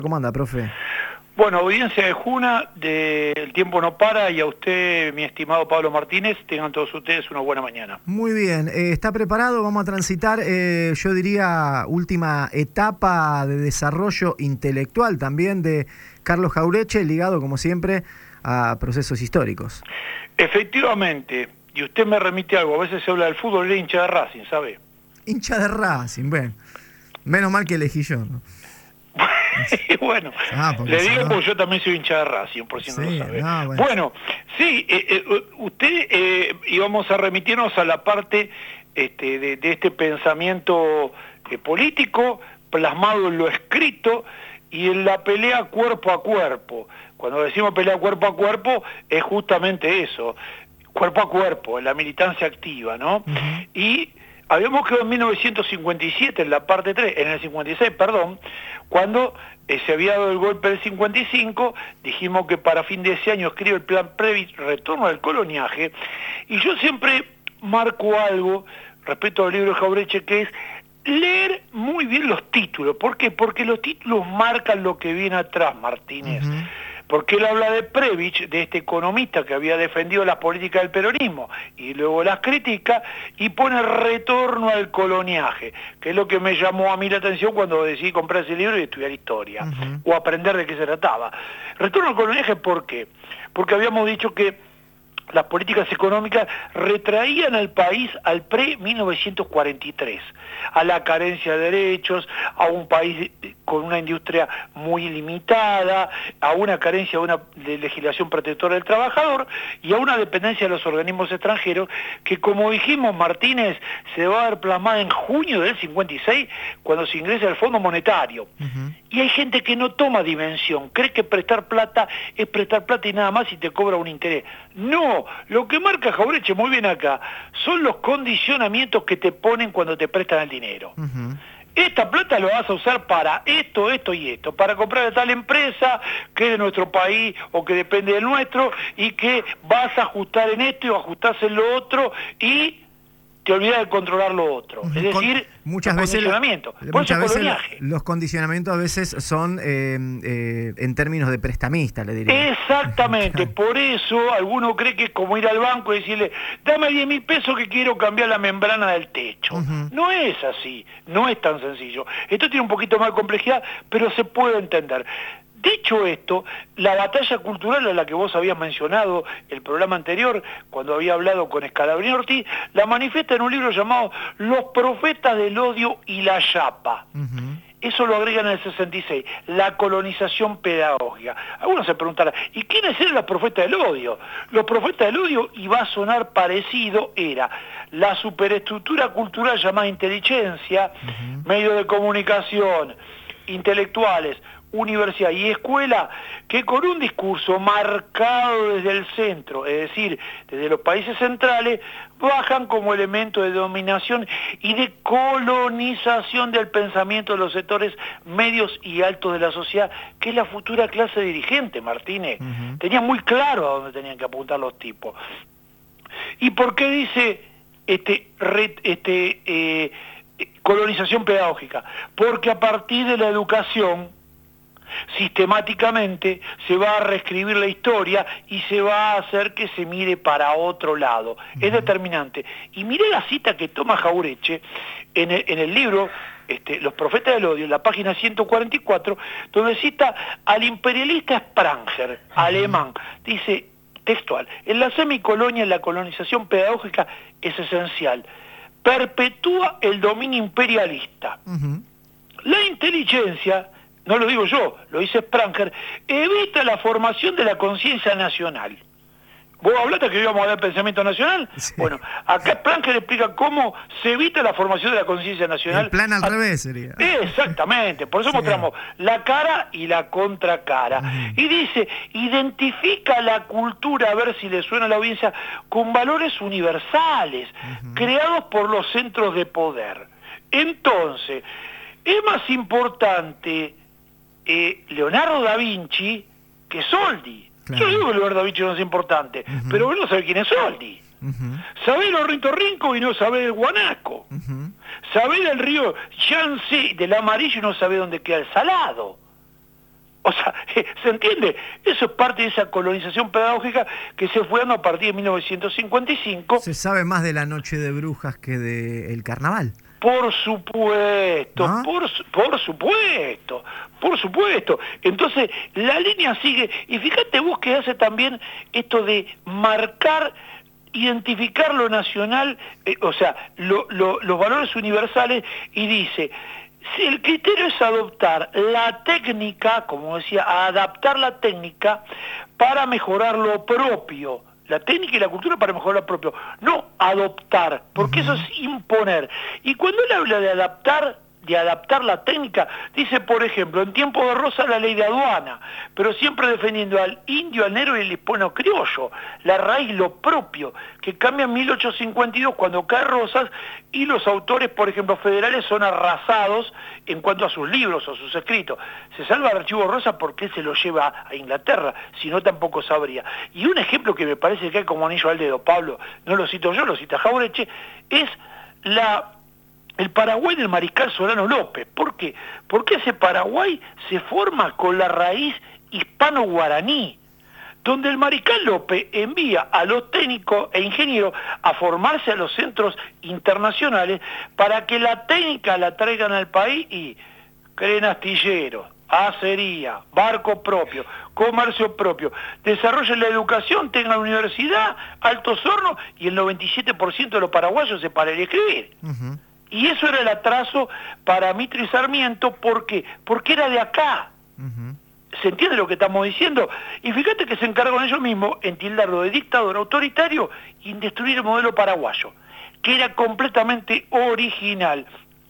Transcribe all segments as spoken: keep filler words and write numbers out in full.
¿Cómo anda, profe? Bueno, audiencia de Juna, de El Tiempo No Para, y a usted, mi estimado Pablo Martínez, tengan todos ustedes una buena mañana. Muy bien, eh, ¿está preparado? Vamos a transitar, eh, yo diría, última etapa de desarrollo intelectual también de Carlos Jauretche, ligado, como siempre, a procesos históricos. Efectivamente, y usted me remite algo, a veces se habla del fútbol, era hincha de Racing, ¿sabe? Hincha de Racing, bueno, menos mal que elegí yo, ¿no? Bueno, ah, le digo no... porque yo también soy hincha de Racing, por si sí, no lo sabe. No, bueno. bueno, sí, eh, eh, usted eh, íbamos a remitirnos a la parte este, de, de este pensamiento eh, político plasmado en lo escrito y en la pelea cuerpo a cuerpo. Cuando decimos pelea cuerpo a cuerpo es justamente eso, cuerpo a cuerpo, en la militancia activa, ¿no? Uh-huh. Y habíamos quedado en mil novecientos cincuenta y siete, en la parte tres, en el cincuenta y seis, perdón, cuando eh, se había dado el golpe del cincuenta y cinco, dijimos que para fin de ese año escribe el plan Previs, retorno al coloniaje, y yo siempre marco algo respecto al libro de Jauretche, que es leer muy bien los títulos. ¿Por qué? Porque los títulos marcan lo que viene atrás, Martínez. Uh-huh. Porque él habla de Previs, de este economista que había defendido las políticas del peronismo, y luego las critica, y pone retorno al coloniaje, que es lo que me llamó a mí la atención cuando decidí comprar ese libro y estudiar historia, uh-huh. o aprender de qué se trataba. Retorno al coloniaje, ¿por qué? Porque habíamos dicho que las políticas económicas retraían al país al pre-mil novecientos cuarenta y tres, a la carencia de derechos, a un país con una industria muy limitada, a una carencia de una de legislación protectora del trabajador y a una dependencia de los organismos extranjeros que, como dijimos, Martínez, se va a ver plasmada en junio del cincuenta y seis cuando se ingresa al Fondo Monetario. Uh-huh. Y hay gente que no toma dimensión, cree que prestar plata es prestar plata y nada más y te cobra un interés. No, lo que marca Jauretche muy bien acá son los condicionamientos que te ponen cuando te prestan el dinero. Uh-huh. Esta plata lo vas a usar para esto, esto y esto, para comprar a tal empresa que es de nuestro país o que depende del nuestro y que vas a ajustar en esto y ajustás en lo otro y te olvidas de controlar lo otro. Es decir, muchas veces condicionamiento. La, Por muchas eso veces la, los condicionamientos a veces son eh, eh, en términos de prestamista, le diría. Exactamente, por eso alguno cree que es como ir al banco y decirle, dame diez mil pesos que quiero cambiar la membrana del techo. Uh-huh. No es así, no es tan sencillo. Esto tiene un poquito más de complejidad, pero se puede entender. Dicho esto, la batalla cultural a la que vos habías mencionado el programa anterior, cuando había hablado con Scalabrini Ortiz, la manifiesta en un libro llamado Los profetas del odio y la chapa. Uh-huh. Eso lo agregan en el sesenta y seis, la colonización pedagógica. Algunos se preguntarán, ¿y quiénes eran los profetas del odio? Los profetas del odio, y va a sonar parecido, era la superestructura cultural llamada inteligencia, uh-huh. medios de comunicación, intelectuales, universidad y escuela, que con un discurso marcado desde el centro, es decir, desde los países centrales, bajan como elemento de dominación y de colonización del pensamiento de los sectores medios y altos de la sociedad, que es la futura clase dirigente, Martínez. Uh-huh. Tenía muy claro a dónde tenían que apuntar los tipos. ¿Y por qué dice este, re, este eh, colonización pedagógica? Porque a partir de la educación, sistemáticamente se va a reescribir la historia y se va a hacer que se mire para otro lado. Uh-huh. Es determinante. Y miré la cita que toma Jauretche en el, en el libro este, Los profetas del odio, en la página ciento cuarenta y cuatro, donde cita al imperialista Spranger, uh-huh. alemán. Dice, textual, en la semicolonia la colonización pedagógica es esencial. Perpetúa el dominio imperialista. Uh-huh. La inteligencia, no lo digo yo, lo dice Spranger, evita la formación de la conciencia nacional. ¿Vos hablaste que íbamos a dar pensamiento nacional? Sí. Bueno, acá Spranger explica cómo se evita la formación de la conciencia nacional. El plan al a... revés sería. Exactamente, por eso sí. mostramos la cara y la contracara. Uh-huh. Y dice, identifica la cultura, a ver si le suena a la audiencia, con valores universales, uh-huh. creados por los centros de poder. Entonces, es más importante Eh, Leonardo da Vinci que Soldi. Claro. Yo digo que Leonardo da Vinci no es importante, uh-huh. pero vos no sabés quién es Soldi. Uh-huh. Sabés el ornitorrinco y no sabés el guanaco. Uh-huh. Sabés el río Yangtze del amarillo y no sabés dónde queda el salado. ¿Viste? ¿Se entiende? Eso es parte de esa colonización pedagógica que se fue dando a partir de mil novecientos cincuenta y cinco. Se sabe más de la Noche de Brujas que del carnaval. Por supuesto, ¿no? por, por supuesto, por supuesto. Entonces, la línea sigue. Y fíjate vos que hace también esto de marcar, identificar lo nacional, eh, o sea, lo, lo, los valores universales, y dice, si el criterio es adoptar la técnica, como decía, adaptar la técnica para mejorar lo propio, la técnica y la cultura para mejorar lo propio, no adoptar, porque uh-huh. eso es imponer. Y cuando él habla de adaptar, de adaptar la técnica, dice, por ejemplo, en tiempo de Rosa la ley de aduana, pero siempre defendiendo al indio, al negro y al hispano criollo, la raíz, lo propio, que cambia en mil ochocientos cincuenta y dos cuando cae Rosas, y los autores, por ejemplo, federales son arrasados en cuanto a sus libros o sus escritos. Se salva el archivo Rosas porque él se lo lleva a Inglaterra, si no tampoco sabría. Y un ejemplo que me parece que hay como anillo al dedo, Pablo, no lo cito yo, lo cita Jauretche, es la... el Paraguay del mariscal Solano López. ¿Por qué? Porque ese Paraguay se forma con la raíz hispano-guaraní, donde el mariscal López envía a los técnicos e ingenieros a formarse a los centros internacionales para que la técnica la traigan al país y creen astilleros, acería, barco propio, comercio propio, desarrollen la educación, tengan universidad, altos hornos, y el noventa y siete por ciento de los paraguayos se para el escribir. Uh-huh. Y eso era el atraso para Mitre y Sarmiento, ¿por qué? Porque era de acá. Uh-huh. ¿Se entiende lo que estamos diciendo? Y fíjate que se encargan ellos mismos en tildarlo de dictador autoritario y en destruir el modelo paraguayo, que era completamente original.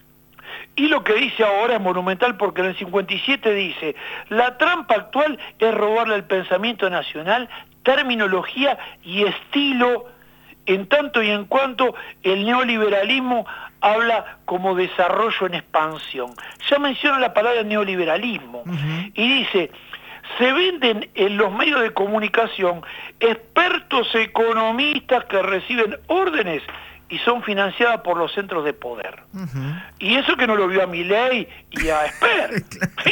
Y lo que dice ahora es monumental, porque en el cincuenta y siete dice, la trampa actual es robarle el pensamiento nacional, terminología y estilo, en tanto y en cuanto el neoliberalismo habla como desarrollo en expansión. Ya menciona la palabra neoliberalismo. Uh-huh. Y dice, se venden en los medios de comunicación expertos economistas que reciben órdenes y son financiadas por los centros de poder. Uh-huh. Y eso que no lo vio a Milei y a Esper.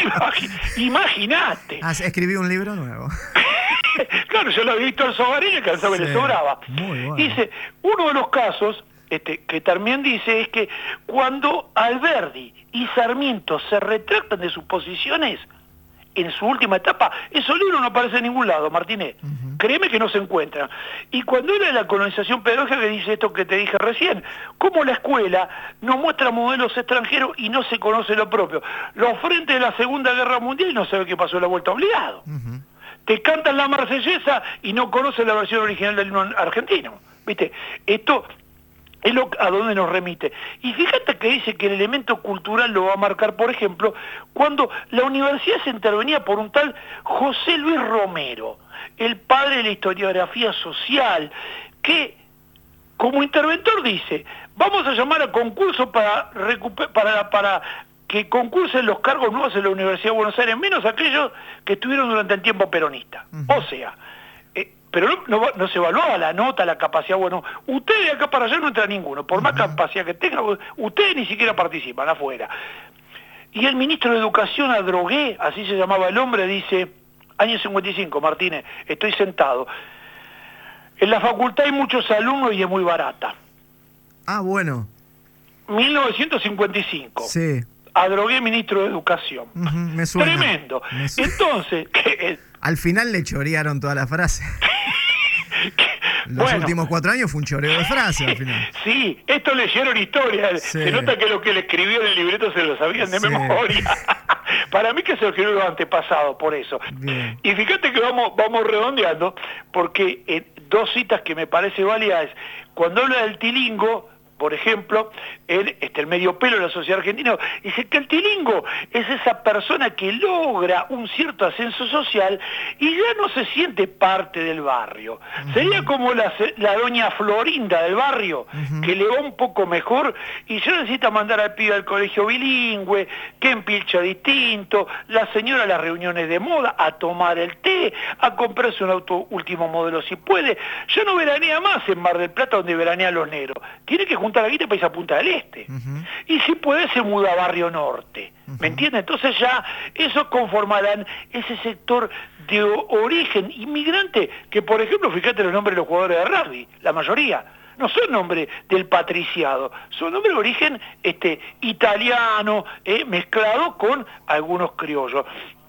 Imagínate. Ah, escribí un libro nuevo. Claro, yo lo había visto al Sobarín y que al Sobarín le sobraba. Muy bueno. Dice, uno de los casos este, que también dice es que cuando Alberdi y Sarmiento se retractan de sus posiciones en su última etapa, esos libros no aparecen en ningún lado, Martínez. Uh-huh. Créeme que no se encuentran. Y cuando era la colonización pedagógica, que dice esto que te dije recién, cómo la escuela nos muestra modelos extranjeros y no se conoce lo propio. Los frentes de la Segunda Guerra Mundial y no sabe qué pasó en la vuelta obligado. Uh-huh. Te cantan la marsellesa y no conocen la versión original del himno argentino. ¿Viste? Esto es lo, a donde nos remite. Y fíjate que dice que el elemento cultural lo va a marcar, por ejemplo, cuando la universidad se intervenía por un tal José Luis Romero, el padre de la historiografía social, que como interventor dice, vamos a llamar a concurso para, recuper- para, para que concursen los cargos nuevos en la Universidad de Buenos Aires, menos aquellos que estuvieron durante el tiempo peronista. Uh-huh. O sea, eh, pero no, no, no se evaluaba la nota, la capacidad. Bueno, ustedes de acá para allá no entra ninguno, por uh-huh. más capacidad que tengan, ustedes ni siquiera participan afuera. Y el ministro de Educación, Adrogué, así se llamaba el hombre, dice, año cincuenta y cinco, Martínez, estoy sentado. En la facultad hay muchos alumnos y es muy barata. Ah, bueno. mil novecientos cincuenta y cinco. Sí. Adrogué, ministro de Educación. Uh-huh, me suena. Tremendo. Me suena. Entonces... ¿qué? Al final le chorearon toda la frase. Los bueno, últimos cuatro años fue un choreo de frase al final. Sí, esto leyeron historia. Sí. Se nota que lo que le escribió en el libreto se lo sabían de sí. memoria. Para mí que se lo escribió los antepasados, por eso. Bien. Y fíjate que vamos, vamos redondeando, porque eh, dos citas que me parece válidas es, cuando habla del tilingo, por ejemplo, el, este, el medio pelo de la sociedad argentina, dice que el tilingo es esa persona que logra un cierto ascenso social y ya no se siente parte del barrio. Uh-huh. Sería como la, la doña Florinda del barrio, uh-huh. que le va un poco mejor y ya necesita mandar al pibe al colegio bilingüe, que empilcha distinto, la señora a las reuniones de moda, a tomar el té, a comprarse un auto último modelo si puede. Ya no veranea más en Mar del Plata donde veranean los negros. Tiene que juntar junta la guita para irse a Punta del Este. Uh-huh. Y si puede se muda a Barrio Norte. Uh-huh. ¿Me entiendes? Entonces ya esos conformarán ese sector de origen inmigrante que, por ejemplo, fíjate los nombres de los jugadores de rugby, la mayoría. No son nombres del patriciado, son nombres de origen este, italiano, eh, mezclado con algunos criollos.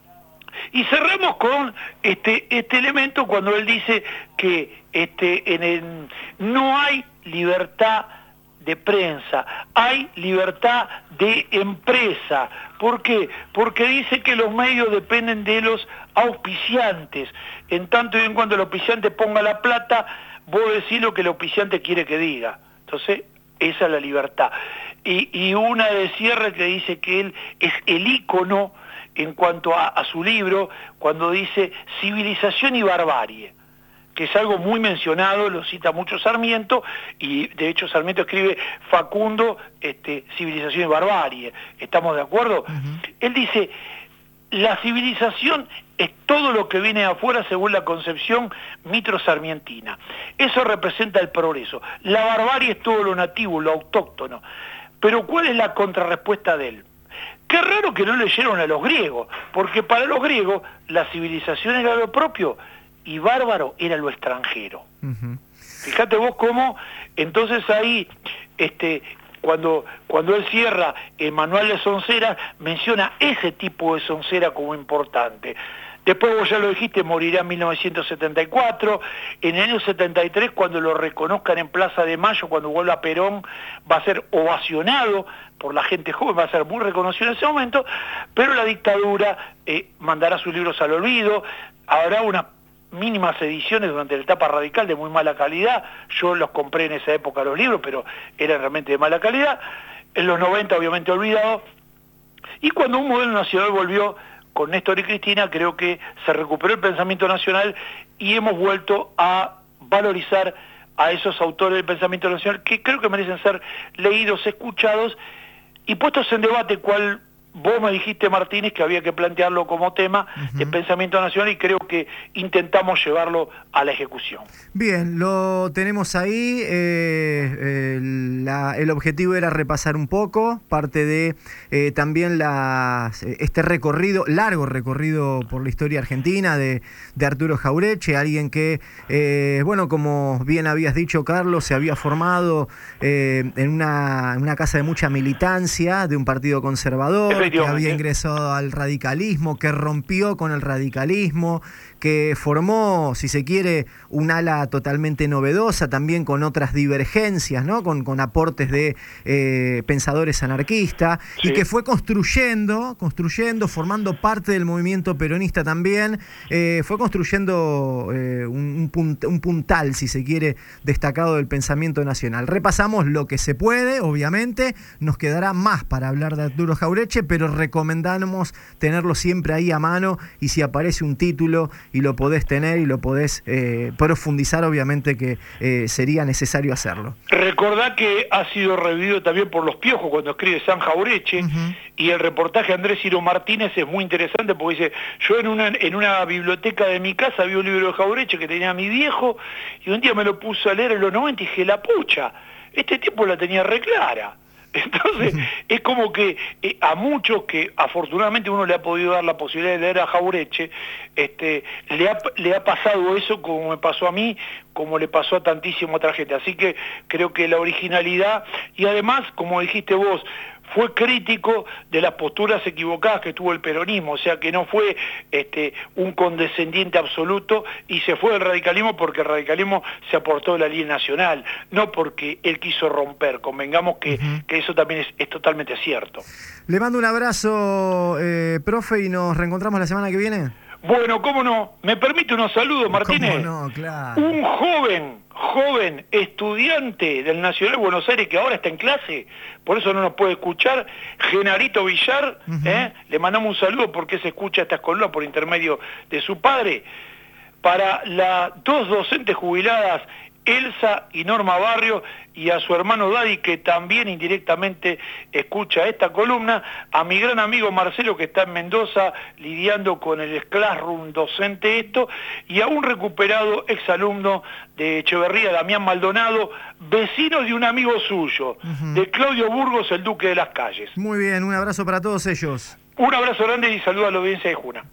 Y cerramos con este, este elemento cuando él dice que este, en el, no hay libertad de prensa, hay libertad de empresa. ¿Por qué? Porque dice que los medios dependen de los auspiciantes. En tanto y en cuanto el auspiciante ponga la plata, vos decís lo que el auspiciante quiere que diga. Entonces, esa es la libertad. Y, y una de cierre que dice que él es el ícono en cuanto a, a su libro, cuando dice civilización y barbarie, que es algo muy mencionado, lo cita mucho Sarmiento, y de hecho Sarmiento escribe Facundo, este, civilización y barbarie. ¿Estamos de acuerdo? Uh-huh. Él dice, la civilización es todo lo que viene de afuera según la concepción mitro-sarmientina. Eso representa el progreso. La barbarie es todo lo nativo, lo autóctono. Pero ¿cuál es la contrarrespuesta de él? Qué raro que no leyeron a los griegos, porque para los griegos la civilización era lo propio y bárbaro era lo extranjero. Uh-huh. Fíjate vos cómo, entonces ahí, este, cuando, cuando él cierra el manual de soncera, menciona ese tipo de soncera como importante. Después vos ya lo dijiste, morirá en mil novecientos setenta y cuatro, en el año setenta y tres, cuando lo reconozcan en Plaza de Mayo, cuando vuelva a Perón, va a ser ovacionado por la gente joven, va a ser muy reconocido en ese momento, pero la dictadura eh, mandará sus libros al olvido, habrá unas mínimas ediciones durante la etapa radical de muy mala calidad, yo los compré en esa época los libros, pero eran realmente de mala calidad, en los noventa obviamente olvidado, y cuando un modelo nacional volvió con Néstor y Cristina, creo que se recuperó el pensamiento nacional y hemos vuelto a valorizar a esos autores del pensamiento nacional que creo que merecen ser leídos, escuchados y puestos en debate, cual vos me dijiste, Martínez, que había que plantearlo como tema uh-huh. de pensamiento nacional y creo que intentamos llevarlo a la ejecución. Bien, lo tenemos ahí. Eh, eh, la, el objetivo era repasar un poco, parte de eh, también las, este recorrido, largo recorrido por la historia argentina de, de Arturo Jauretche, alguien que, eh, bueno, como bien habías dicho, Carlos, se había formado eh, en, una, en una casa de mucha militancia de un partido conservador, que había ingresado al radicalismo, que rompió con el radicalismo, que formó, si se quiere, un ala totalmente novedosa, también con otras divergencias, ¿no? Con, con aportes de eh, pensadores anarquistas, sí. Y que fue construyendo, construyendo, formando parte del movimiento peronista también, eh, fue construyendo eh, un, un, punt, un puntal, si se quiere, destacado del pensamiento nacional. Repasamos lo que se puede, obviamente, nos quedará más para hablar de Arturo Jauretche, pero recomendamos tenerlo siempre ahí a mano y si aparece un título y lo podés tener y lo podés eh, profundizar, obviamente que eh, sería necesario hacerlo. Recordá que ha sido revivido también por Los Piojos cuando escribe San Jauretche, uh-huh. Y el reportaje de Andrés Ciro Martínez es muy interesante porque dice, yo en una, en una biblioteca de mi casa vi un libro de Jauretche que tenía mi viejo y un día me lo puso a leer en los noventa y dije, la pucha, este tipo la tenía re clara. Entonces, es como que eh, a muchos que afortunadamente uno le ha podido dar la posibilidad de leer a Jauretche, este, le, ha, le ha pasado eso como me pasó a mí, como le pasó a tantísima otra gente. Así que creo que la originalidad, y además, como dijiste vos, fue crítico de las posturas equivocadas que tuvo el peronismo, o sea que no fue este, un condescendiente absoluto y se fue del radicalismo porque el radicalismo se aportó de la línea nacional, no porque él quiso romper, convengamos que, uh-huh. que eso también es, es totalmente cierto. Le mando un abrazo, eh, profe, y nos reencontramos la semana que viene. Bueno, cómo no, me permite unos saludos, Martínez. ¿Cómo no? Claro. Un joven, joven estudiante del Nacional de Buenos Aires que ahora está en clase, por eso no nos puede escuchar, Genarito Villar, uh-huh. ¿eh? Le mandamos un saludo porque se escucha estas columnas por intermedio de su padre. Para las dos docentes jubiladas Elsa y Norma Barrio, y a su hermano Daddy, que también indirectamente escucha esta columna, a mi gran amigo Marcelo, que está en Mendoza lidiando con el Classroom docente esto, y a un recuperado exalumno de Echeverría, Damián Maldonado, vecino de un amigo suyo, uh-huh. de Claudio Burgos, el Duque de las Calles. Muy bien, un abrazo para todos ellos. Un abrazo grande y saludo a la audiencia de Juna.